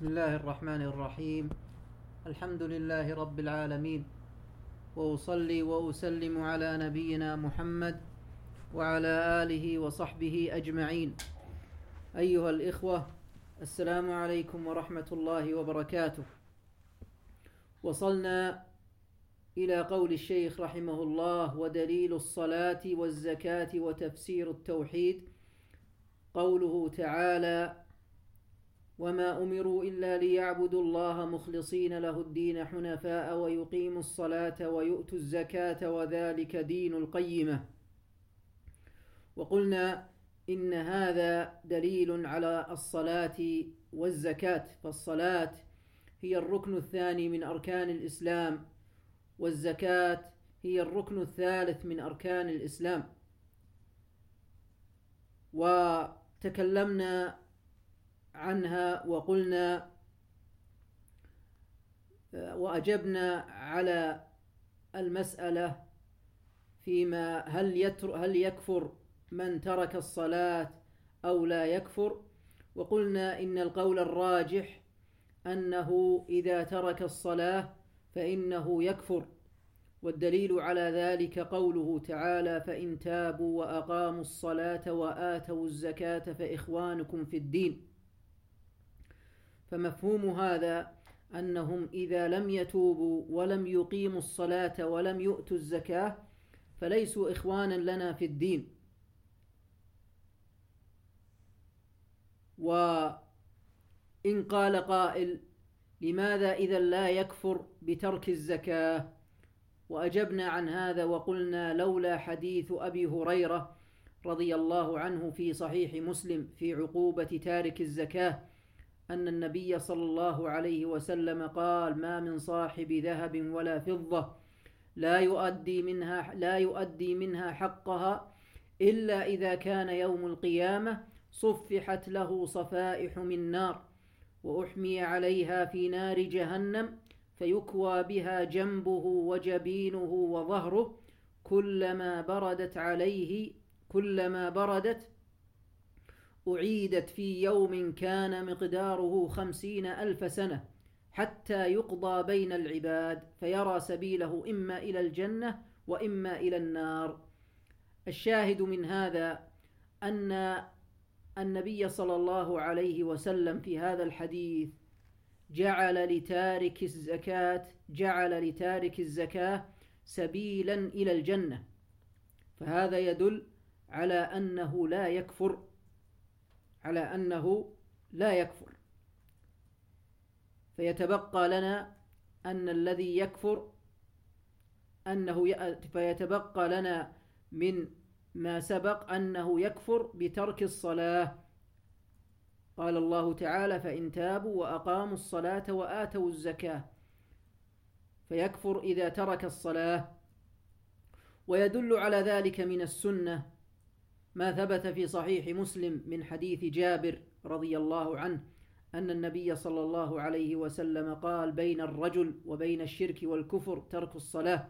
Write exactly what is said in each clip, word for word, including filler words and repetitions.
بسم الله الرحمن الرحيم. الحمد لله رب العالمين، وأصلي وأسلم على نبينا محمد وعلى آله وصحبه أجمعين. أيها الإخوة، السلام عليكم ورحمة الله وبركاته. وصلنا إلى قول الشيخ رحمه الله: ودليل الصلاة والزكاة وتفسير التوحيد قوله تعالى: وما أمروا إلا ليعبدوا الله مخلصين له الدين حنفاء ويقيموا الصلاة ويؤتوا الزكاة وذلك دين القيمة. وقلنا إن هذا دليل على الصلاة والزكاة، فالصلاة هي الركن الثاني من أركان الإسلام، والزكاة هي الركن الثالث من أركان الإسلام. وتكلمنا عنها وقلنا وأجبنا على المسألة فيما هل يتر هل يكفر من ترك الصلاة أو لا يكفر. وقلنا إن القول الراجح أنه إذا ترك الصلاة فإنه يكفر، والدليل على ذلك قوله تعالى: فإن تابوا وأقاموا الصلاة وآتوا الزكاة فإخوانكم في الدين. فمفهوم هذا أنهم إذا لم يتوبوا ولم يقيموا الصلاة ولم يؤتوا الزكاة فليسوا إخوانا لنا في الدين. وإن قال قائل: لماذا إذا لا يكفر بترك الزكاة؟ وأجبنا عن هذا وقلنا: لولا حديث أبي هريرة رضي الله عنه في صحيح مسلم في عقوبة تارك الزكاة أن النبي صلى الله عليه وسلم قال: ما من صاحب ذهب ولا فضة لا يؤدي منها لا يؤدي منها حقها إلا إذا كان يوم القيامة صفحت له صفائح من نار وأحمي عليها في نار جهنم فيكوى بها جنبه وجبينه وظهره كلما بردت عليه كلما بردت أعيدت في يوم كان مقداره خمسين ألف سنة حتى يقضى بين العباد فيرى سبيله إما إلى الجنة وإما إلى النار. الشاهد من هذا أن النبي صلى الله عليه وسلم في هذا الحديث جعل لتارك الزكاة جعل لتارك الزكاة سبيلا إلى الجنة، فهذا يدل على أنه لا يكفر على أنه لا يكفر. فيتبقى لنا أن الذي يكفر أنه فيتبقى لنا من ما سبق أنه يكفر بترك الصلاة. قال الله تعالى: فإن تابوا وأقاموا الصلاة وآتوا الزكاة، فيكفر إذا ترك الصلاة. ويدل على ذلك من السنة ما ثبت في صحيح مسلم من حديث جابر رضي الله عنه أن النبي صلى الله عليه وسلم قال: بين الرجل وبين الشرك والكفر ترك الصلاة.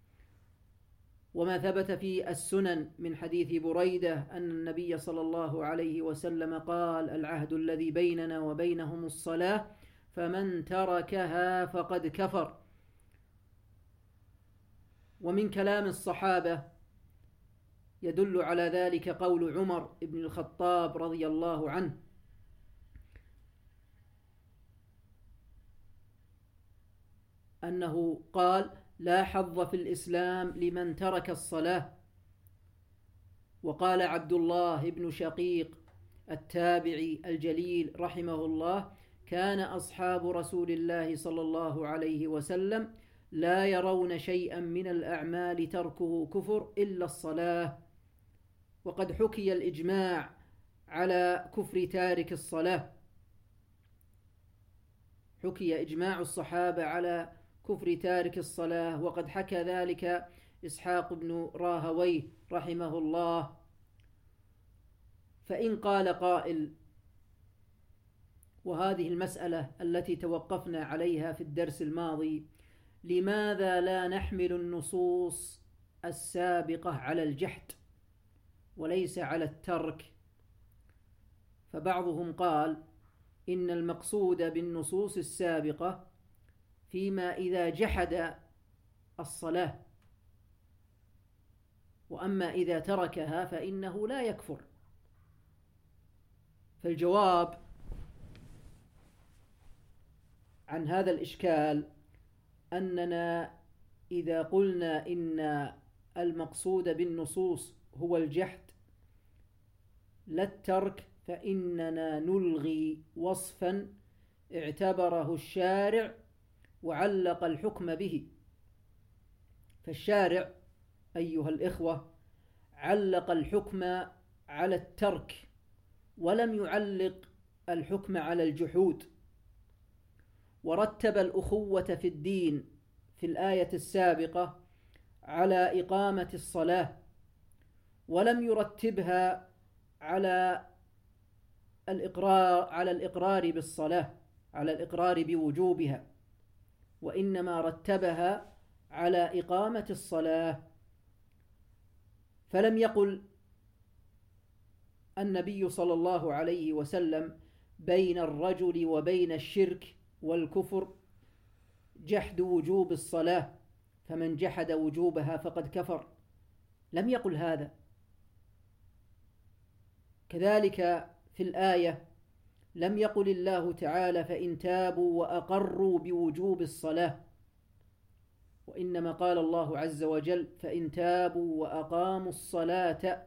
وما ثبت في السنن من حديث بريدة أن النبي صلى الله عليه وسلم قال: العهد الذي بيننا وبينهم الصلاة فمن تركها فقد كفر. ومن كلام الصحابة يدل على ذلك قول عمر بن الخطاب رضي الله عنه أنه قال: لا حظ في الإسلام لمن ترك الصلاة. وقال عبد الله بن شقيق التابعي الجليل رحمه الله: كان أصحاب رسول الله صلى الله عليه وسلم لا يرون شيئا من الأعمال تركه كفر إلا الصلاة. وقد حكي الإجماع على كفر تارك الصلاة، حكي إجماع الصحابة على كفر تارك الصلاة، وقد حكى ذلك إسحاق بن راهويه رحمه الله. فإن قال قائل: وهذه المسألة التي توقفنا عليها في الدرس الماضي، لماذا لا نحمل النصوص السابقة على الجحد وليس على الترك؟ فبعضهم قال: إن المقصود بالنصوص السابقة فيما إذا جحد الصلاة، وأما إذا تركها فإنه لا يكفر. فالجواب عن هذا الإشكال أننا إذا قلنا إن المقصود بالنصوص هو الجحد لا الترك، فإننا نلغي وصفا اعتبره الشارع وعلق الحكم به. فالشارع أيها الإخوة علق الحكم على الترك ولم يعلق الحكم على الجحود، ورتب الأخوة في الدين في الآية السابقة على إقامة الصلاة، ولم يرتبها على الإقرار على الإقرار بالصلاة، على الإقرار بوجوبها، وإنما رتبها على إقامة الصلاة. فلم يقل النبي صلى الله عليه وسلم بين الرجل وبين الشرك والكفر جحد وجوب الصلاة، فمن جحد وجوبها فقد كفر، لم يقل هذا. كذلك في الآية لم يقل الله تعالى فإن تابوا وأقروا بوجوب الصلاة، وإنما قال الله عز وجل فإن تابوا وأقاموا الصلاة.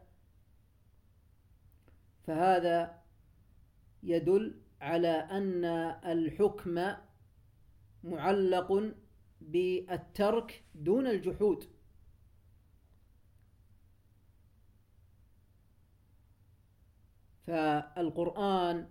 فهذا يدل على أن الحكم معلق بالترك دون الجحود. فالقرآن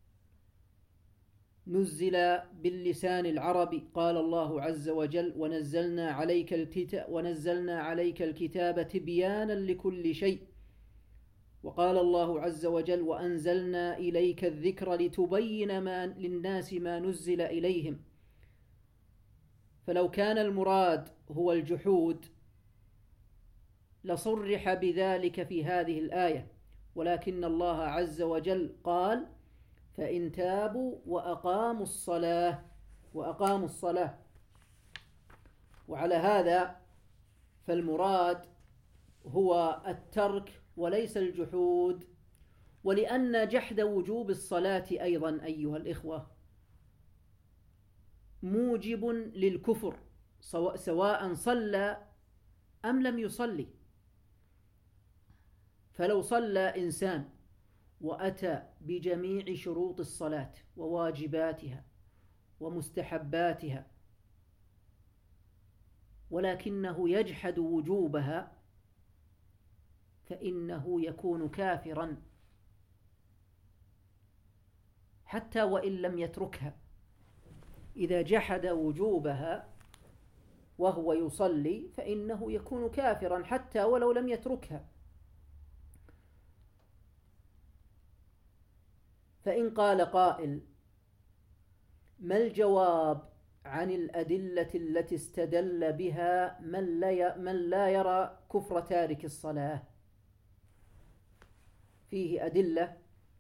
نزل باللسان العربي، قال الله عز وجل ونزلنا عليك الكتاب ونزلنا عليك الكتاب تبيانا لكل شيء، وقال الله عز وجل وأنزلنا إليك الذكر لتبين ما للناس ما نزل إليهم. فلو كان المراد هو الجحود لصرح بذلك في هذه الآية، ولكن الله عز وجل قال فإن تابوا وأقاموا الصلاة وأقاموا الصلاة. وعلى هذا فالمراد هو الترك وليس الجحود. ولأن جحد وجوب الصلاة أيضا أيها الإخوة موجب للكفر، سواء صلى أم لم يصلي. فلو صلى إنسان وأتى بجميع شروط الصلاة وواجباتها ومستحباتها ولكنه يجحد وجوبها فإنه يكون كافرا حتى وإن لم يتركها. إذا جحد وجوبها وهو يصلي فإنه يكون كافرا حتى ولو لم يتركها. فإن قال قائل ما الجواب عن الأدلة التي استدل بها من لا من لا يرى كفر تارك الصلاة؟ فيه أدلة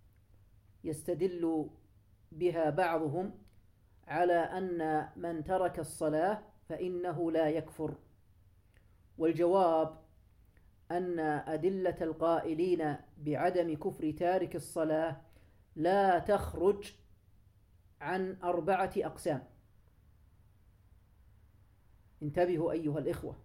يستدل بها بعضهم على أن من ترك الصلاة فإنه لا يكفر، والجواب أن أدلة القائلين بعدم كفر تارك الصلاة لا تخرج عن أربعة أقسام. انتبهوا أيها الإخوة،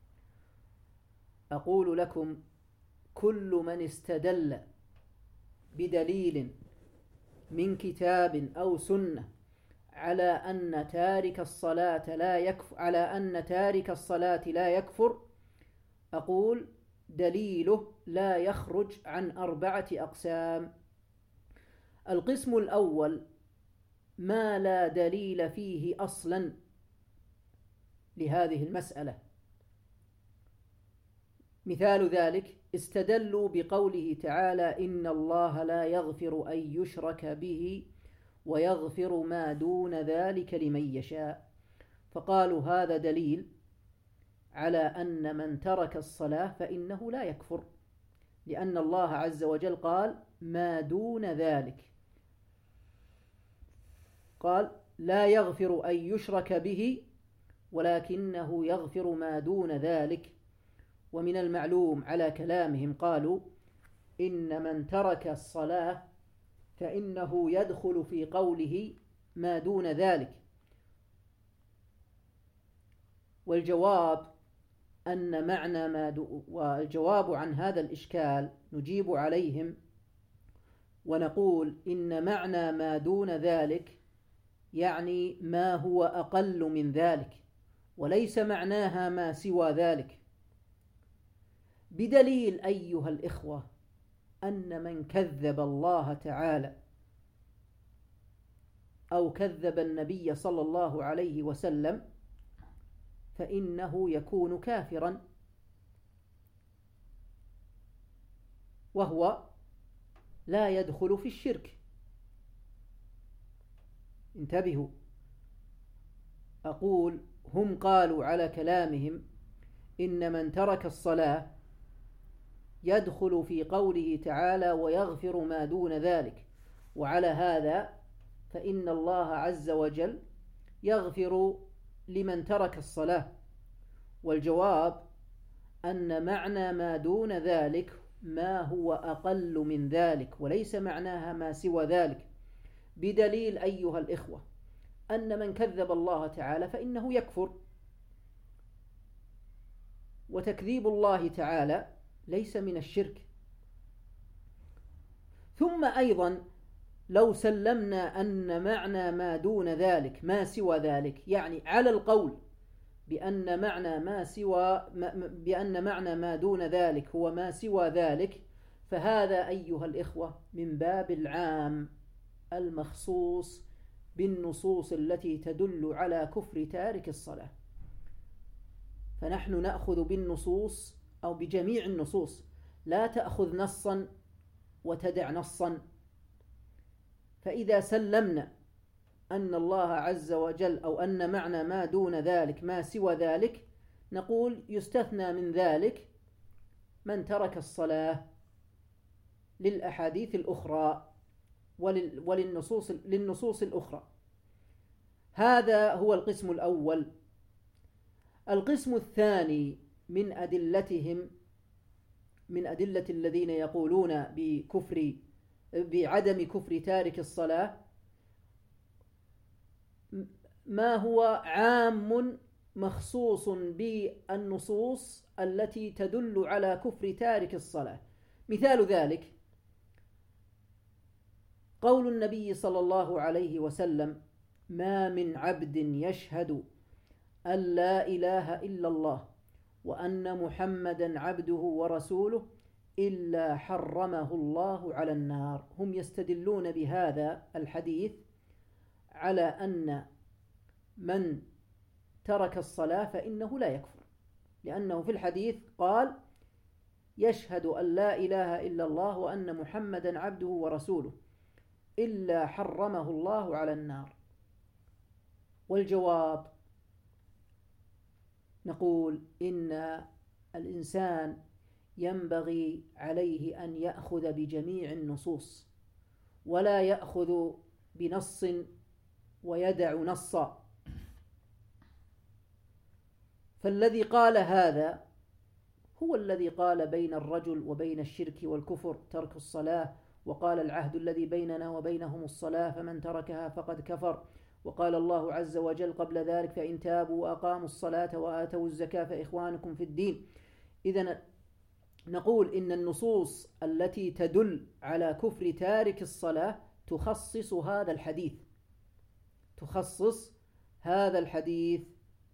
أقول لكم كل من استدل بدليل من كتاب أو سنة على أن تارك الصلاة لا يكفر على أن تارك الصلاة لا يكفر أقول دليله لا يخرج عن أربعة أقسام. القسم الأول ما لا دليل فيه أصلا لهذه المسألة. مثال ذلك استدلوا بقوله تعالى إن الله لا يغفر أن يشرك به ويغفر ما دون ذلك لمن يشاء، فقالوا هذا دليل على أن من ترك الصلاة فإنه لا يكفر، لأن الله عز وجل قال ما دون ذلك. قال لا يغفر أن يشرك به ولكنه يغفر ما دون ذلك. ومن المعلوم على كلامهم قالوا إن من ترك الصلاة فإنه يدخل في قوله ما دون ذلك. والجواب أن معنى ما دو والجواب عن هذا الإشكال نجيب عليهم ونقول إن معنى ما دون ذلك يعني ما هو أقل من ذلك، وليس معناها ما سوى ذلك، بدليل أيها الإخوة أن من كذب الله تعالى أو كذب النبي صلى الله عليه وسلم فإنه يكون كافرا، وهو لا يدخل في الشرك. انتبهوا، أقول هم قالوا على كلامهم إن من ترك الصلاة يدخل في قوله تعالى ويغفر ما دون ذلك، وعلى هذا فإن الله عز وجل يغفر لمن ترك الصلاة. والجواب أن معنى ما دون ذلك ما هو أقل من ذلك، وليس معناها ما سوى ذلك، بدليل أيها الإخوة أن من كذب الله تعالى فإنه يكفر، وتكذيب الله تعالى ليس من الشرك. ثم أيضا لو سلمنا أن معنى ما دون ذلك ما سوى ذلك، يعني على القول بأن معنى ما سوى بأن معنى ما دون ذلك هو ما سوى ذلك، فهذا أيها الإخوة من باب العام المخصوص بالنصوص التي تدل على كفر تارك الصلاة. فنحن نأخذ بالنصوص أو بجميع النصوص، لا تأخذ نصا وتدع نصا. فإذا سلمنا أن الله عز وجل أو أن معنى ما دون ذلك ما سوى ذلك، نقول يستثنى من ذلك من ترك الصلاة للأحاديث الأخرى وللنصوص للنصوص الأخرى. هذا هو القسم الأول. القسم الثاني من أدلتهم من أدلة الذين يقولون بكفر بعدم كفر تارك الصلاة ما هو عام مخصوص بالنصوص التي تدل على كفر تارك الصلاة. مثال ذلك قول النبي صلى الله عليه وسلم: ما من عبد يشهد أن لا إله إلا الله وأن محمدا عبده ورسوله إلا حرمه الله على النار. هم يستدلون بهذا الحديث على أن من ترك الصلاة فإنه لا يكفر، لأنه في الحديث قال: يشهد أن لا إله إلا الله وأن محمدا عبده ورسوله إلا حرمه الله على النار. والجواب نقول إن الإنسان ينبغي عليه أن يأخذ بجميع النصوص، ولا يأخذ بنص ويدع نصا. فالذي قال هذا هو الذي قال بين الرجل وبين الشرك والكفر ترك الصلاة، وقال: العهد الذي بيننا وبينهم الصلاة فمن تركها فقد كفر. وقال الله عز وجل قبل ذلك: فإن تابوا وأقاموا الصلاة وآتوا الزكاة فإخوانكم في الدين. إذن نقول إن النصوص التي تدل على كفر تارك الصلاة تخصص هذا الحديث تخصص هذا الحديث.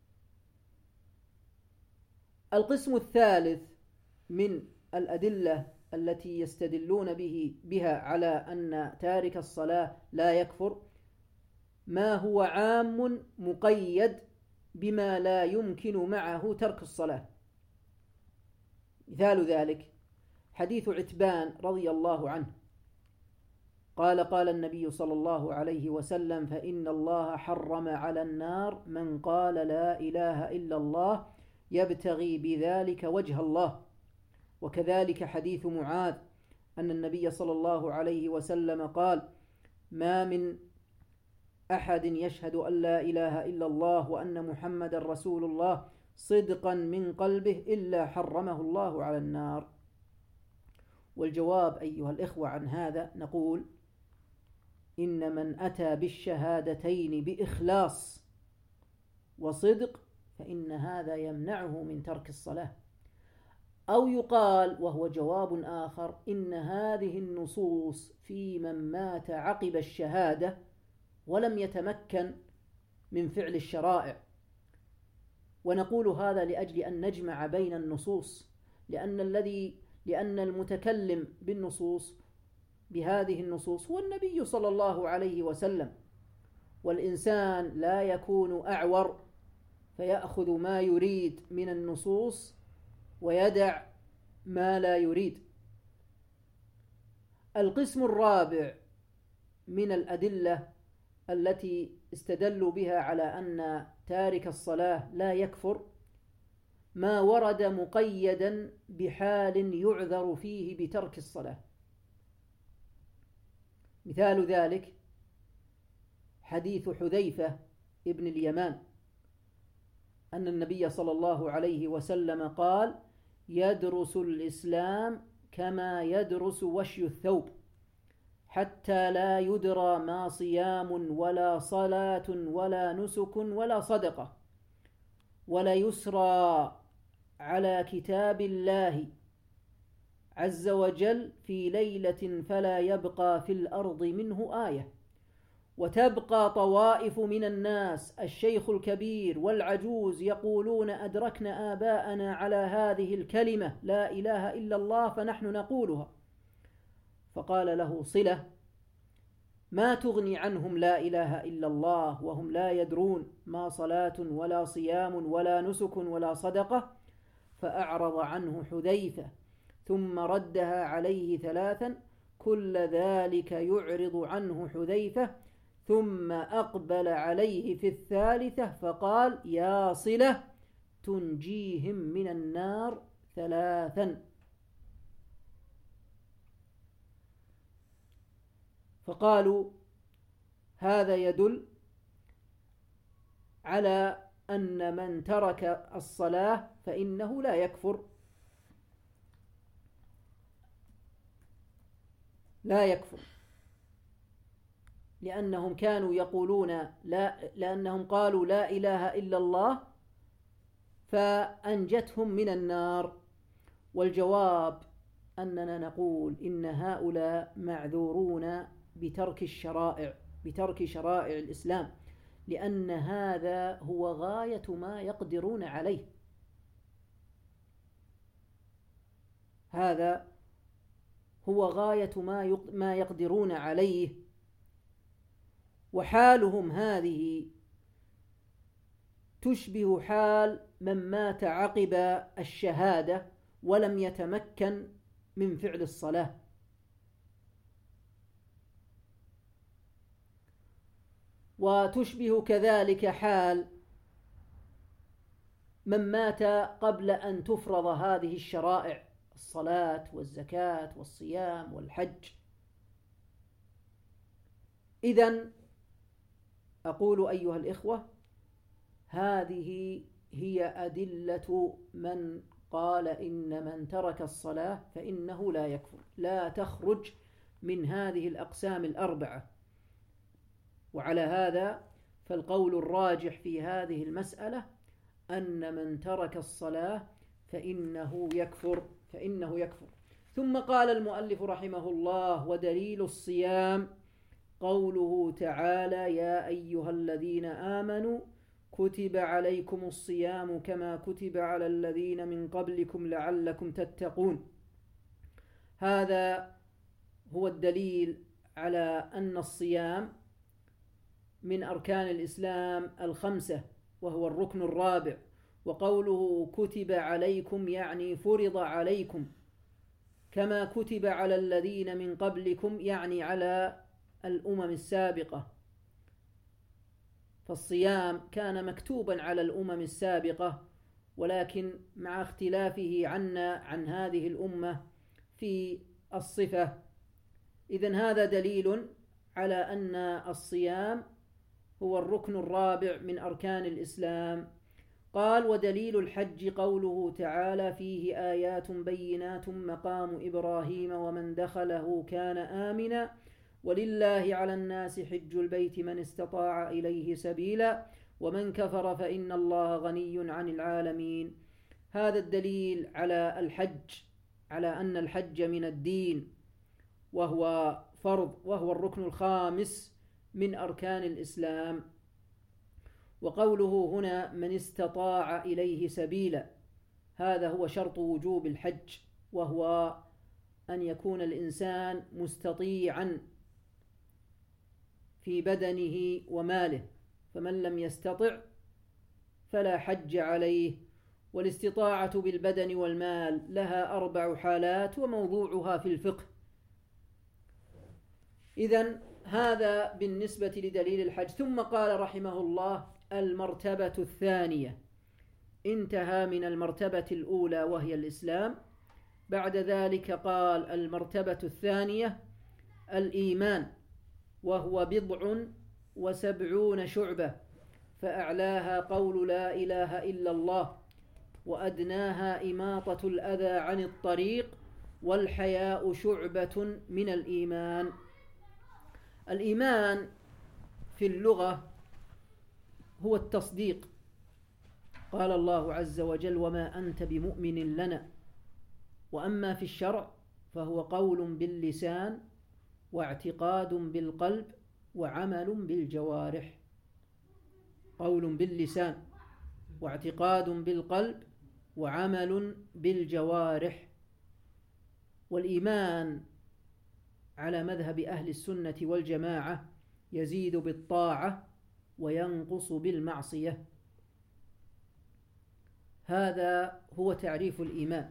القسم الثالث من الأدلة التي يستدلون به بها على أن تارك الصلاة لا يكفر ما هو عام مقيد بما لا يمكن معه ترك الصلاة. مثال ذلك حديث عتبان رضي الله عنه قال: قال النبي صلى الله عليه وسلم: فإن الله حرم على النار من قال لا إله إلا الله يبتغي بذلك وجه الله. وكذلك حديث معاذ أن النبي صلى الله عليه وسلم قال: ما من أحد يشهد أن لا إله إلا الله وأن محمد رسول الله صدقا من قلبه إلا حرمه الله على النار. والجواب أيها الإخوة عن هذا نقول إن من أتى بالشهادتين بإخلاص وصدق فإن هذا يمنعه من ترك الصلاة. أو يقال وهو جواب آخر إن هذه النصوص في من مات عقب الشهادة ولم يتمكن من فعل الشرائع. ونقول هذا لأجل أن نجمع بين النصوص، لأن الذي لأن المتكلم بالنصوص بهذه النصوص هو النبي صلى الله عليه وسلم، والإنسان لا يكون أعور فيأخذ ما يريد من النصوص ويدع ما لا يريد. القسم الرابع من الأدلة التي استدلوا بها على أن تارك الصلاة لا يكفر ما ورد مقيدا بحال يعذر فيه بترك الصلاة. مثال ذلك حديث حذيفة ابن اليمان أن النبي صلى الله عليه وسلم قال: يدرس الإسلام كما يدرس وشي الثوب حتى لا يدرى ما صيام ولا صلاة ولا نسك ولا صدقة، ولا يسرى على كتاب الله عز وجل في ليلة فلا يبقى في الأرض منه آية، وتبقى طوائف من الناس الشيخ الكبير والعجوز يقولون أدركنا آباءنا على هذه الكلمة لا إله إلا الله فنحن نقولها. فقال له صلة: ما تغني عنهم لا إله إلا الله وهم لا يدرون ما صلاة ولا صيام ولا نسك ولا صدقة؟ فأعرض عنه حذيفة ثم ردها عليه ثلاثا، كل ذلك يعرض عنه حذيفة، ثم أقبل عليه في الثالثة فقال: يا صلة تنجيهم من النار ثلاثا. فقالوا هذا يدل على أن من ترك الصلاة فإنه لا يكفر لا يكفر لأنهم كانوا يقولون لا لأنهم قالوا لا إله إلا الله فأنجتهم من النار. والجواب أننا نقول إن هؤلاء معذورون بترك الشرائع بترك شرائع الإسلام، لأن هذا هو غاية ما يقدرون عليه. هذا هو غاية ما ما يقدرون عليه، وحالهم هذه تشبه حال من مات عقب الشهادة ولم يتمكن من فعل الصلاة. وتشبه كذلك حال من مات قبل أن تفرض هذه الشرائع: الصلاة والزكاة والصيام والحج. إذن أقول أيها الإخوة، هذه هي أدلة من قال إن من ترك الصلاة فإنه لا يكفر، لا تخرج من هذه الأقسام الأربعة. وعلى هذا فالقول الراجح في هذه المسألة أن من ترك الصلاة فإنه يكفر فإنه يكفر. ثم قال المؤلف رحمه الله: ودليل الصيام قوله تعالى: يا أيها الذين آمنوا كتب عليكم الصيام كما كتب على الذين من قبلكم لعلكم تتقون. هذا هو الدليل على أن الصيام من أركان الإسلام الخمسة وهو الركن الرابع. وقوله كتب عليكم يعني فرض عليكم، كما كتب على الذين من قبلكم يعني على الأمم السابقة. فالصيام كان مكتوبا على الأمم السابقة، ولكن مع اختلافه عنا عن هذه الأمة في الصفة. إذن هذا دليل على أن الصيام هو الركن الرابع من أركان الإسلام. قال: ودليل الحج قوله تعالى: فيه آيات بينات مقام إبراهيم ومن دخله كان آمنا ولله على الناس حج البيت من استطاع إليه سبيلا ومن كفر فإن الله غني عن العالمين. هذا الدليل على الحج، على أن الحج من الدين وهو فرض، وهو الركن الخامس من أركان الإسلام. وقوله هنا من استطاع إليه سبيلا، هذا هو شرط وجوب الحج، وهو أن يكون الإنسان مستطيعا في بدنه وماله، فمن لم يستطع فلا حج عليه. والاستطاعة بالبدن والمال لها أربع حالات وموضوعها في الفقه. إذن هذا بالنسبة لدليل الحج. ثم قال رحمه الله: المرتبة الثانية. انتهى من المرتبة الأولى وهي الإسلام. بعد ذلك قال: المرتبة الثانية الإيمان، وهو بضع وسبعون شعبة، فأعلاها قول لا إله إلا الله، وأدناها إماطة الأذى عن الطريق، والحياء شعبة من الإيمان. الإيمان في اللغة هو التصديق. قال الله عز وجل: وما أنت بمؤمن لنا. وأما في الشرع فهو قول باللسان واعتقاد بالقلب وعمل بالجوارح. قول باللسان واعتقاد بالقلب وعمل بالجوارح. والإيمان على مذهب أهل السنة والجماعة يزيد بالطاعة وينقص بالمعصية. هذا هو تعريف الإيمان،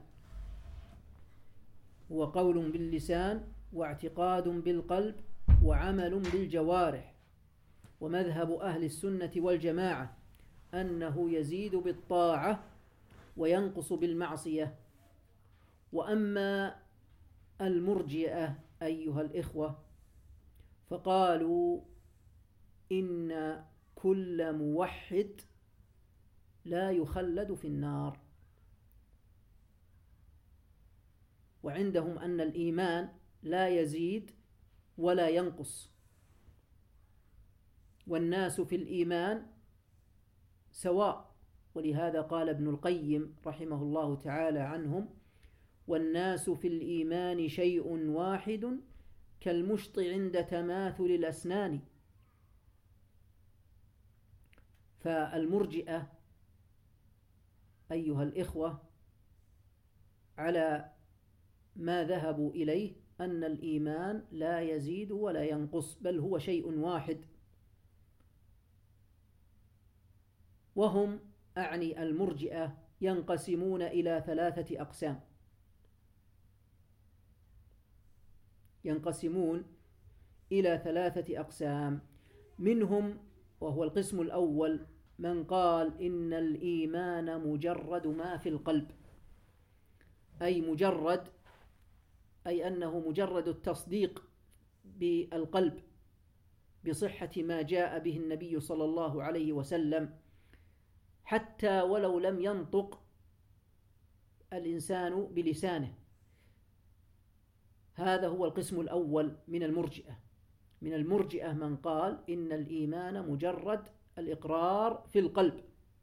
هو قول باللسان واعتقاد بالقلب وعمل بالجوارح. ومذهب أهل السنة والجماعة أنه يزيد بالطاعة وينقص بالمعصية. وأما المرجئة أيها الإخوة فقالوا إن كل موحد لا يخلد في النار، وعندهم أن الإيمان لا يزيد ولا ينقص، والناس في الإيمان سواء. ولهذا قال ابن القيم رحمه الله تعالى عنهم: والناس في الإيمان شيء واحد كالمشط عند تماثل الأسنان. فالمرجئة أيها الإخوة على ما ذهبوا إليه أن الإيمان لا يزيد ولا ينقص، بل هو شيء واحد. وهم أعني المرجئة ينقسمون إلى ثلاثة أقسام. ينقسمون إلى ثلاثة أقسام. منهم، وهو القسم الأول، من قال إن الإيمان مجرد ما في القلب، أي مجرد، أي أنه مجرد التصديق بالقلب بصحة ما جاء به النبي صلى الله عليه وسلم، حتى ولو لم ينطق الإنسان بلسانه. هذا هو القسم الأول من المرجئة. من المرجئة من قال إن الإيمان مجرد الإقرار في القلب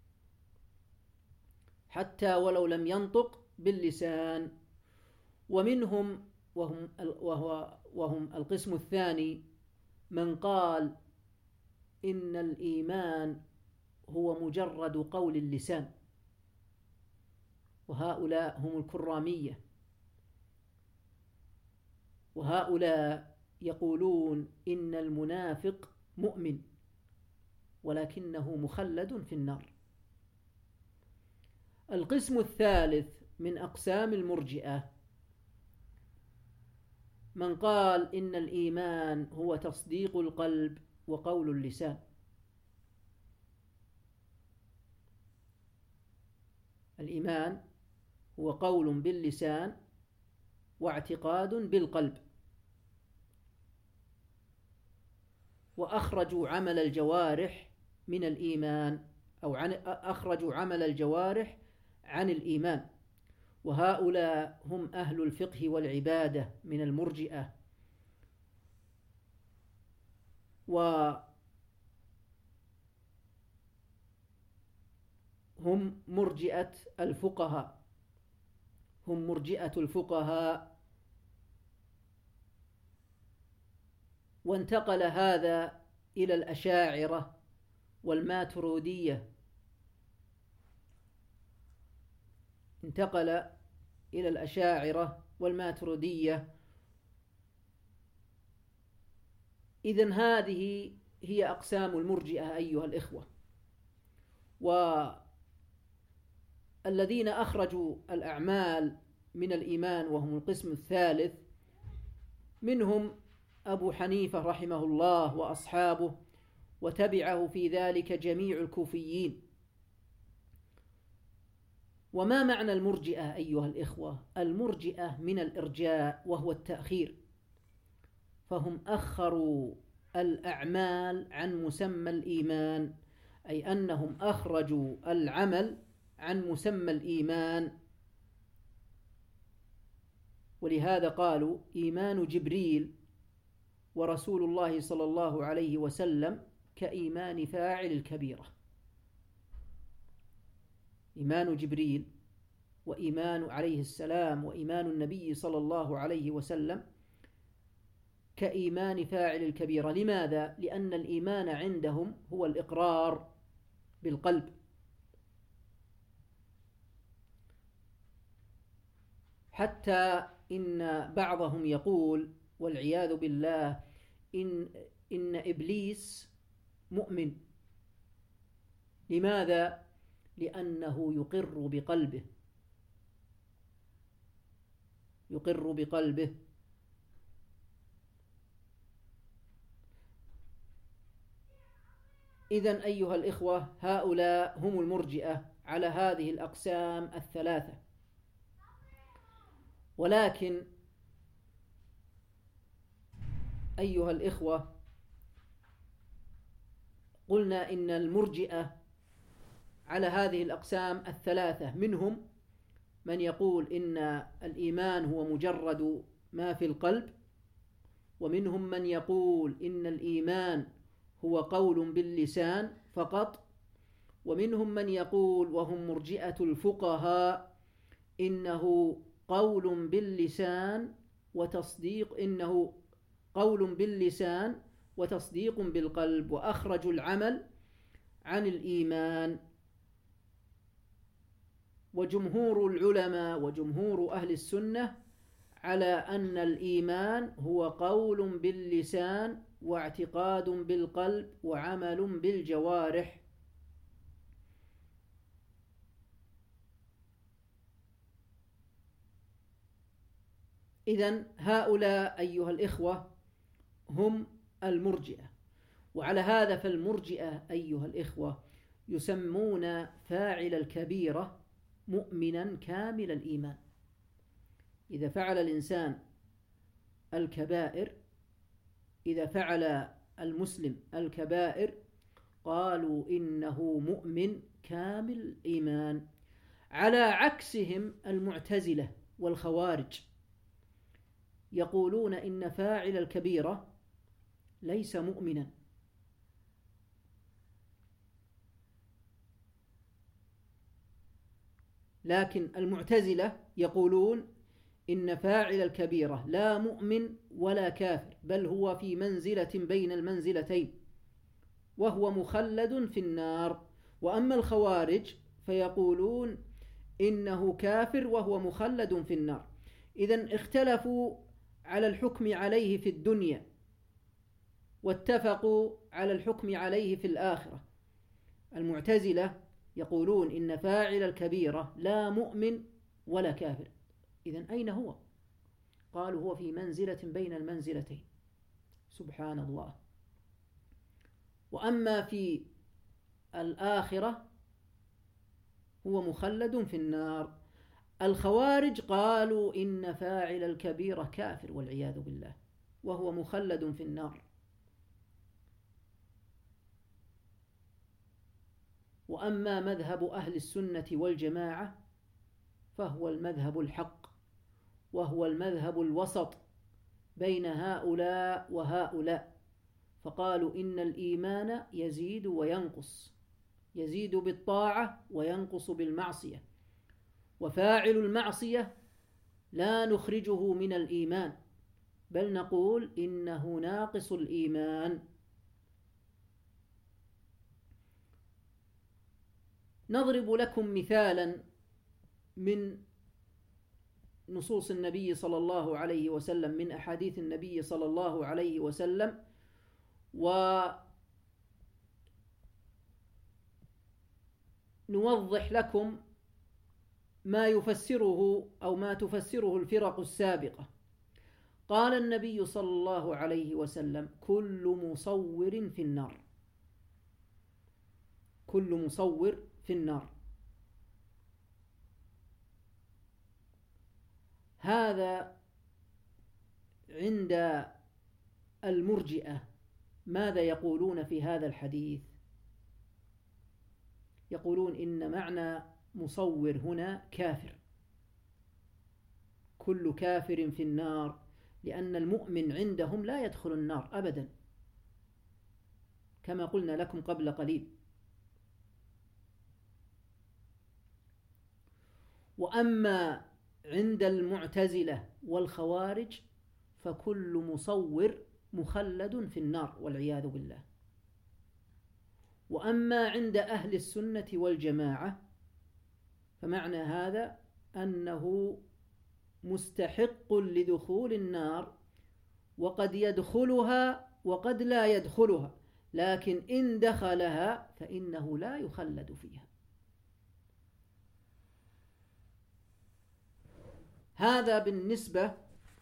حتى ولو لم ينطق باللسان. ومنهم وهم, وهو وهم القسم الثاني من قال إن الإيمان هو مجرد قول اللسان، وهؤلاء هم الكرامية. وهؤلاء يقولون إن المنافق مؤمن ولكنه مخلد في النار. القسم الثالث من أقسام المرجئة من قال إن الإيمان هو تصديق القلب وقول اللسان. الإيمان هو قول باللسان واعتقاد بالقلب. وأخرجوا عمل الجوارح من الإيمان، أو عن أخرجوا عمل الجوارح عن الإيمان، وهؤلاء هم أهل الفقه والعبادة من المرجئة، وهم مرجئة الفقهاء هم مرجئة الفقهاء. وانتقل هذا إلى الأشاعرة والماترودية انتقل إلى الأشاعرة والماترودية. إذن هذه هي أقسام المرجئة أيها الإخوة. والذين أخرجوا الأعمال من الإيمان وهم القسم الثالث منهم أبو حنيفة رحمه الله وأصحابه، وتبعه في ذلك جميع الكوفيين. وما معنى المرجئة أيها الإخوة؟ المرجئة من الإرجاء وهو التأخير، فهم أخروا الأعمال عن مسمى الإيمان، أي أنهم أخرجوا العمل عن مسمى الإيمان. ولهذا قالوا إيمان جبريل ورسول الله صلى الله عليه وسلم كإيمان فاعل الكبيرة. إيمان جبريل وإيمان عليه السلام وإيمان النبي صلى الله عليه وسلم كإيمان فاعل الكبيرة. لماذا؟ لأن الإيمان عندهم هو الإقرار بالقلب، حتى إن بعضهم يقول والعياذ بالله إن, إن إبليس مؤمن. لماذا؟ لأنه يقر بقلبه يقر بقلبه إذن أيها الإخوة هؤلاء هم المرجئة على هذه الأقسام الثلاثة. ولكن أيها الإخوة قلنا إن المرجئة على هذه الأقسام الثلاثة منهم من يقول إن الإيمان هو مجرد ما في القلب، ومنهم من يقول إن الإيمان هو قول باللسان فقط، ومنهم من يقول وهم مرجئة الفقهاء إنه قول باللسان وتصديق إنه قول باللسان وتصديق بالقلب، وأخرجوا العمل عن الإيمان. وجمهور العلماء وجمهور أهل السنة على أن الإيمان هو قول باللسان واعتقاد بالقلب وعمل بالجوارح. إذن هؤلاء أيها الإخوة هم المرجئة. وعلى هذا فالمرجئة أيها الإخوة يسمون فاعل الكبيرة مؤمنا كامل الإيمان. إذا فعل الإنسان الكبائر إذا فعل المسلم الكبائر قالوا إنه مؤمن كامل الإيمان، على عكسهم المعتزلة والخوارج يقولون إن فاعل الكبيرة ليس مؤمنا. لكن المعتزلة يقولون إن فاعل الكبيرة لا مؤمن ولا كافر، بل هو في منزلة بين المنزلتين وهو مخلد في النار. وأما الخوارج فيقولون إنه كافر وهو مخلد في النار. إذن اختلفوا على الحكم عليه في الدنيا واتفقوا على الحكم عليه في الآخرة. المعتزلة يقولون إن فاعل الكبيرة لا مؤمن ولا كافر. إذن أين هو؟ قالوا هو في منزلة بين المنزلتين. سبحان الله. وأما في الآخرة هو مخلد في النار. الخوارج قالوا إن فاعل الكبيرة كافر والعياذ بالله وهو مخلد في النار. وأما مذهب أهل السنة والجماعة فهو المذهب الحق، وهو المذهب الوسط بين هؤلاء وهؤلاء. فقالوا إن الإيمان يزيد وينقص، يزيد بالطاعة وينقص بالمعصية، وفاعل المعصية لا نخرجه من الإيمان، بل نقول إنه ناقص الإيمان. نضرب لكم مثالا من نصوص النبي صلى الله عليه وسلم، من أحاديث النبي صلى الله عليه وسلم، ونوضح لكم ما يفسره أو ما تفسره الفرق السابقة. قال النبي صلى الله عليه وسلم: كل مصور في النار، كل مصور في النار. هذا عند المرجئة ماذا يقولون في هذا الحديث؟ يقولون إن معنى مصور هنا كافر، كل كافر في النار، لأن المؤمن عندهم لا يدخل النار أبدا، كما قلنا لكم قبل قليل. وأما عند المعتزلة والخوارج فكل مصور مخلد في النار والعياذ بالله. وأما عند أهل السنة والجماعة فمعنى هذا أنه مستحق لدخول النار، وقد يدخلها وقد لا يدخلها، لكن إن دخلها فإنه لا يخلد فيها. هذا بالنسبة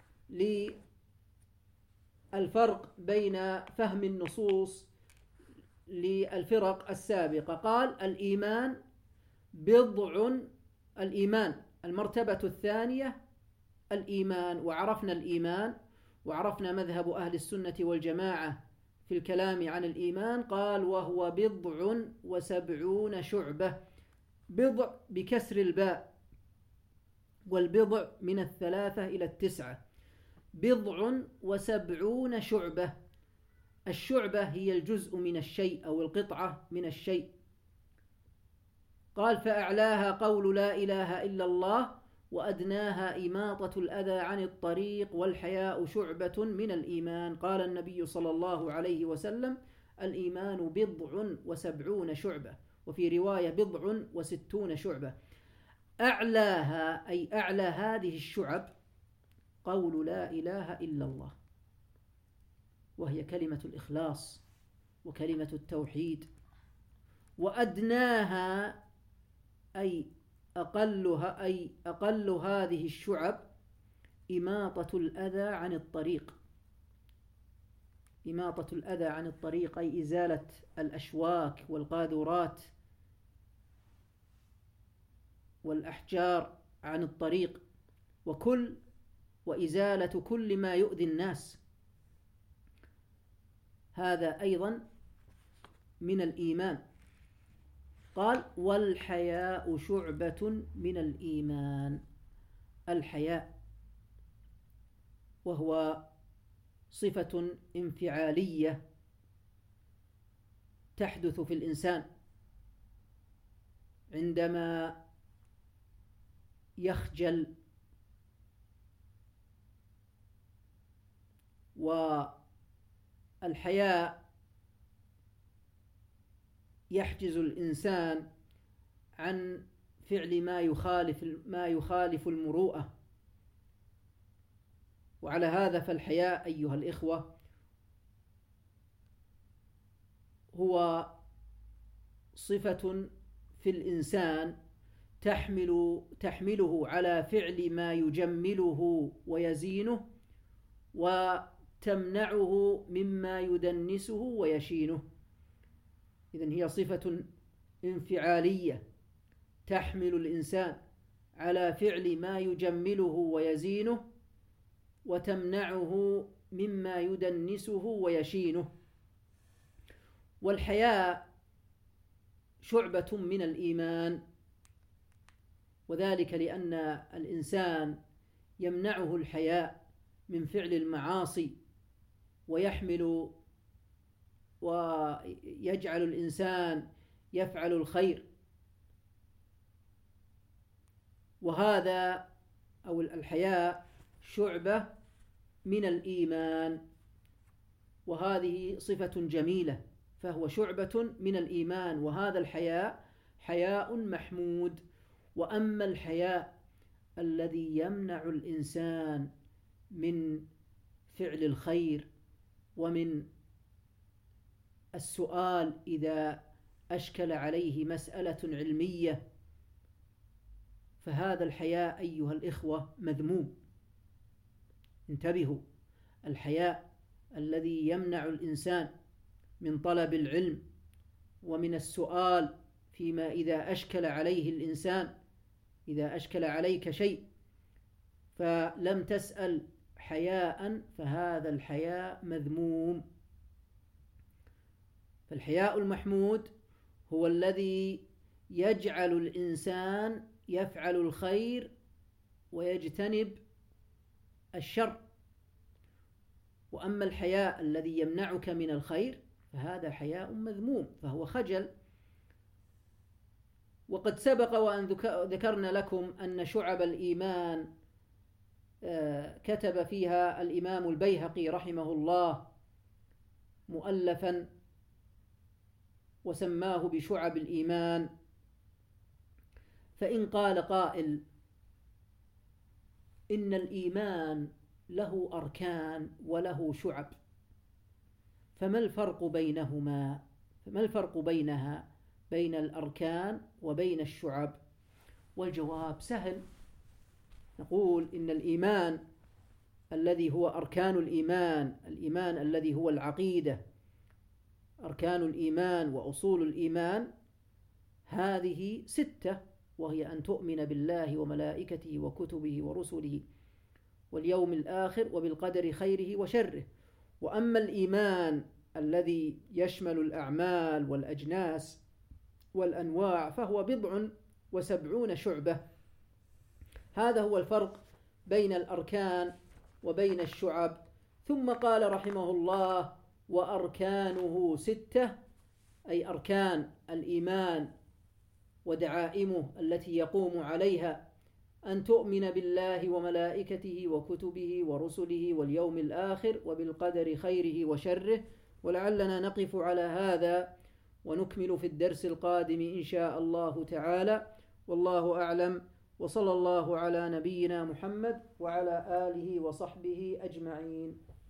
للفرق بين فهم النصوص للفرق السابقة. قال: الإيمان بضع، الإيمان المرتبة الثانية الإيمان، وعرفنا الإيمان وعرفنا مذهب أهل السنة والجماعة في الكلام عن الإيمان. قال: وهو بضع وسبعون شعبة، بضع بكسر الباء، والبضع من الثلاثة إلى التسعة، بضع وسبعون شعبة. الشعبة هي الجزء من الشيء أو القطعة من الشيء. قال: فأعلاها قول لا إله إلا الله، وأدناها إماطة الأذى عن الطريق، والحياء شعبة من الإيمان. قال النبي صلى الله عليه وسلم: الإيمان بضع وسبعون شعبة، وفي رواية بضع وستون شعبة. أعلاها أي أعلى هذه الشعب قول لا إله إلا الله، وهي كلمة الإخلاص وكلمة التوحيد. وأدناها أي أقلها أي أقل هذه الشعب إماطة الأذى عن الطريق. إماطة الأذى عن الطريق أي إزالة الأشواك والقاذورات والأحجار عن الطريق، وكل وإزالة كل ما يؤذي الناس. هذا أيضا من الإيمان. قال: والحياء شعبة من الإيمان. الحياء وهو صفة انفعالية تحدث في الإنسان عندما يخجل والحياء يحجز الإنسان عن فعل ما يخالف ما يخالف المروءة. وعلى هذا فالحياء أيها الإخوة هو صفة في الإنسان تحمل تحمله على فعل ما يجمله ويزينه، وتمنعه مما يدنسه ويشينه. إذن هي صفة انفعالية تحمل الإنسان على فعل ما يجمله ويزينه، وتمنعه مما يدنسه ويشينه. والحياء شعبة من الإيمان، وذلك لأن الإنسان يمنعه الحياء من فعل المعاصي، ويحمل ويجعل الإنسان يفعل الخير، وهذا أو الحياء شعبة من الإيمان، وهذه صفة جميلة، فهو شعبة من الإيمان، وهذا الحياء حياء محمود. وأما الحياء الذي يمنع الإنسان من فعل الخير ومن السؤال إذا أشكل عليه مسألة علمية، فهذا الحياء أيها الإخوة مذموم. انتبهوا، الحياء الذي يمنع الإنسان من طلب العلم ومن السؤال فيما إذا أشكل عليه الإنسان، إذا أشكل عليك شيء فلم تسأل حياء، فهذا الحياء مذموم. فالحياء المحمود هو الذي يجعل الإنسان يفعل الخير ويجتنب الشر. وأما الحياء الذي يمنعك من الخير فهذا حياء مذموم، فهو خجل. وقد سبق وأن ذكرنا لكم أن شعب الإيمان كتب فيها الإمام البيهقي رحمه الله مؤلفا وسماه بشعب الإيمان. فإن قال قائل إن الإيمان له أركان وله شعب، فما الفرق بينهما؟ فما الفرق بينها بين الأركان وبين الشعب؟ والجواب سهل، نقول إن الإيمان الذي هو أركان الإيمان، الإيمان الذي هو العقيدة، أركان الإيمان وأصول الإيمان، هذه ستة، وهي أن تؤمن بالله وملائكته وكتبه ورسله واليوم الآخر وبالقدر خيره وشره. وأما الإيمان الذي يشمل الأعمال والأجناس والأنواع فهو بضع وسبعون شعبة. هذا هو الفرق بين الأركان وبين الشعب. ثم قال رحمه الله وأركانه ستة، أي أركان الإيمان ودعائمه التي يقوم عليها: أن تؤمن بالله وملائكته وكتبه ورسله واليوم الآخر وبالقدر خيره وشره. ولعلنا نقف على هذا ونكمل في الدرس القادم إن شاء الله تعالى، والله أعلم، وصلى الله على نبينا محمد وعلى آله وصحبه أجمعين.